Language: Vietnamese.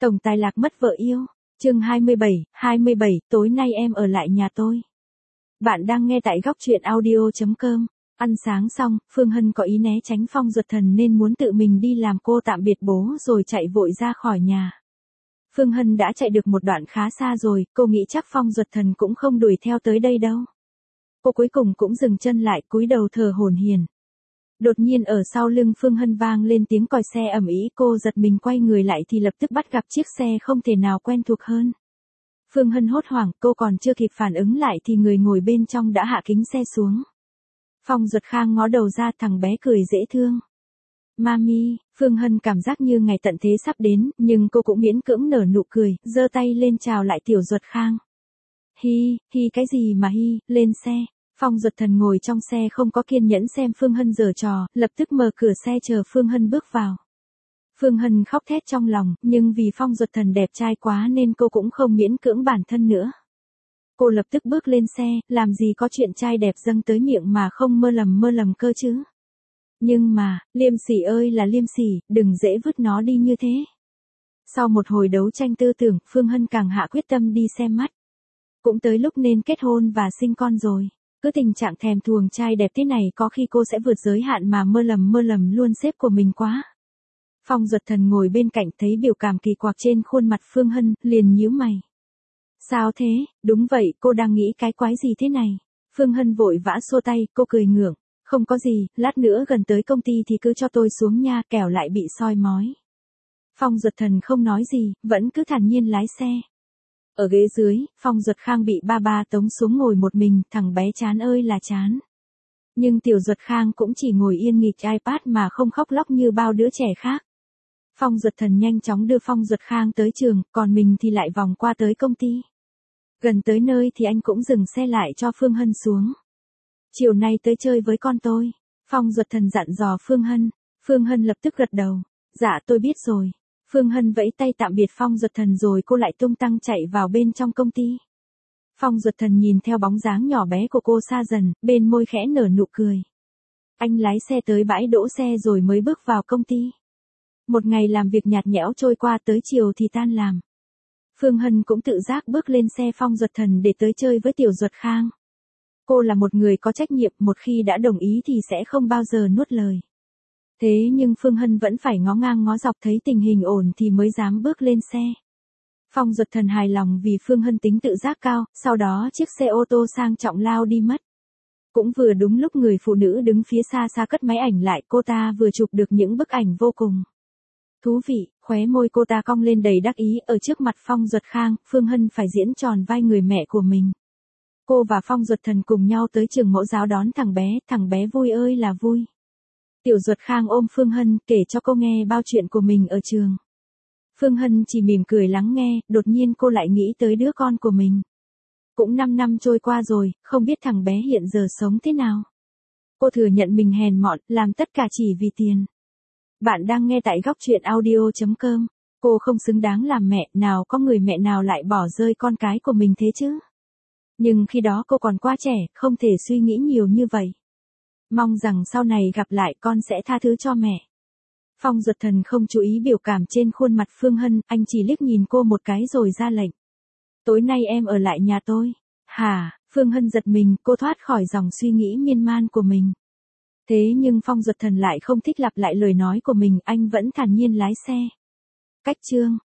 Tổng tài lạc mất vợ yêu. Chương 27, tối nay em ở lại nhà tôi. Bạn đang nghe tại góc truyện audio.com. Ăn sáng xong, Phương Hân có ý né tránh Phong Duật Thần nên muốn tự mình đi làm cô tạm biệt bố rồi chạy vội ra khỏi nhà. Phương Hân đã chạy được một đoạn khá xa rồi, cô nghĩ chắc Phong Duật Thần cũng không đuổi theo tới đây đâu. Cô cuối cùng cũng dừng chân lại, cúi đầu thở hổn hển. Đột nhiên ở sau lưng Phương Hân vang lên tiếng còi xe ầm ĩ, cô giật mình quay người lại thì lập tức bắt gặp chiếc xe không thể nào quen thuộc hơn. Phương Hân hốt hoảng, cô còn chưa kịp phản ứng lại thì người ngồi bên trong đã hạ kính xe xuống. Phong Duật Khang ngó đầu ra, thằng bé cười dễ thương. Mami, Phương Hân cảm giác như ngày tận thế sắp đến, nhưng cô cũng miễn cưỡng nở nụ cười, giơ tay lên chào lại Tiểu Duật Khang. Hi, cái gì mà hi, lên xe. Phong Duật Thần ngồi trong xe không có kiên nhẫn xem Phương Hân giở trò, lập tức mở cửa xe chờ Phương Hân bước vào. Phương Hân khóc thét trong lòng, nhưng vì Phong Duật Thần đẹp trai quá nên cô cũng không miễn cưỡng bản thân nữa. Cô lập tức bước lên xe, làm gì có chuyện trai đẹp dâng tới miệng mà không mơ lầm cơ chứ. Nhưng mà, Liêm Sỉ ơi là Liêm Sỉ, đừng dễ vứt nó đi như thế. Sau một hồi đấu tranh tư tưởng, Phương Hân càng hạ quyết tâm đi xem mắt. Cũng tới lúc nên kết hôn và sinh con rồi. Cứ tình trạng thèm thuồng trai đẹp thế này có khi cô sẽ vượt giới hạn mà mơ lầm luôn sếp của mình quá. Phong Duật Thần ngồi bên cạnh thấy biểu cảm kỳ quặc trên khuôn mặt Phương Hân, liền nhíu mày. Sao thế, đúng vậy, cô đang nghĩ cái quái gì thế này? Phương Hân vội vã xua tay, cô cười ngượng. Không có gì, lát nữa gần tới công ty thì cứ cho tôi xuống nha, kẻo lại bị soi mói. Phong Duật Thần không nói gì, vẫn cứ thản nhiên lái xe. Ở ghế dưới, Phong Duật Khang bị ba tống xuống ngồi một mình, thằng bé chán ơi là chán. Nhưng Tiểu Duật Khang cũng chỉ ngồi yên nghịch iPad mà không khóc lóc như bao đứa trẻ khác. Phong Duật Thần nhanh chóng đưa Phong Duật Khang tới trường, còn mình thì lại vòng qua tới công ty. Gần tới nơi thì anh cũng dừng xe lại cho Phương Hân xuống. Chiều nay tới chơi với con tôi. Phong Duật Thần dặn dò Phương Hân. Phương Hân lập tức gật đầu. Dạ tôi biết rồi. Phương Hân vẫy tay tạm biệt Phong Duật Thần rồi cô lại tung tăng chạy vào bên trong công ty. Phong Duật Thần nhìn theo bóng dáng nhỏ bé của cô xa dần, bên môi khẽ nở nụ cười. Anh lái xe tới bãi đỗ xe rồi mới bước vào công ty. Một ngày làm việc nhạt nhẽo trôi qua, tới chiều thì tan làm. Phương Hân cũng tự giác bước lên xe Phong Duật Thần để tới chơi với Tiểu Duật Khang. Cô là một người có trách nhiệm, một khi đã đồng ý thì sẽ không bao giờ nuốt lời. Thế nhưng Phương Hân vẫn phải ngó ngang ngó dọc, thấy tình hình ổn thì mới dám bước lên xe. Phong Duật Thần hài lòng vì Phương Hân tính tự giác cao, sau đó chiếc xe ô tô sang trọng lao đi mất. Cũng vừa đúng lúc người phụ nữ đứng phía xa cất máy ảnh lại, cô ta vừa chụp được những bức ảnh vô cùng thú vị, khóe môi cô ta cong lên đầy đắc ý. Ở trước mặt Phong Duật Khang, Phương Hân phải diễn tròn vai người mẹ của mình. Cô và Phong Duật Thần cùng nhau tới trường mẫu giáo đón thằng bé vui ơi là vui. Tiểu Duật Khang ôm Phương Hân, kể cho cô nghe bao chuyện của mình ở trường. Phương Hân chỉ mỉm cười lắng nghe, đột nhiên cô lại nghĩ tới đứa con của mình. Cũng 5 năm trôi qua rồi, không biết thằng bé hiện giờ sống thế nào. Cô thừa nhận mình hèn mọn, làm tất cả chỉ vì tiền. Bạn đang nghe tại góc truyện audio.com. Cô không xứng đáng làm mẹ, nào có người mẹ nào lại bỏ rơi con cái của mình thế chứ. Nhưng khi đó cô còn quá trẻ, không thể suy nghĩ nhiều như vậy. Mong rằng sau này gặp lại con sẽ tha thứ cho mẹ. Phong Duật Thần không chú ý biểu cảm trên khuôn mặt Phương Hân, anh chỉ liếc nhìn cô một cái rồi ra lệnh. Tối nay em ở lại nhà tôi. Hả? Phương Hân giật mình, cô thoát khỏi dòng suy nghĩ miên man của mình. Thế nhưng Phong Duật Thần lại không thích lặp lại lời nói của mình, anh vẫn thản nhiên lái xe. Cách chương.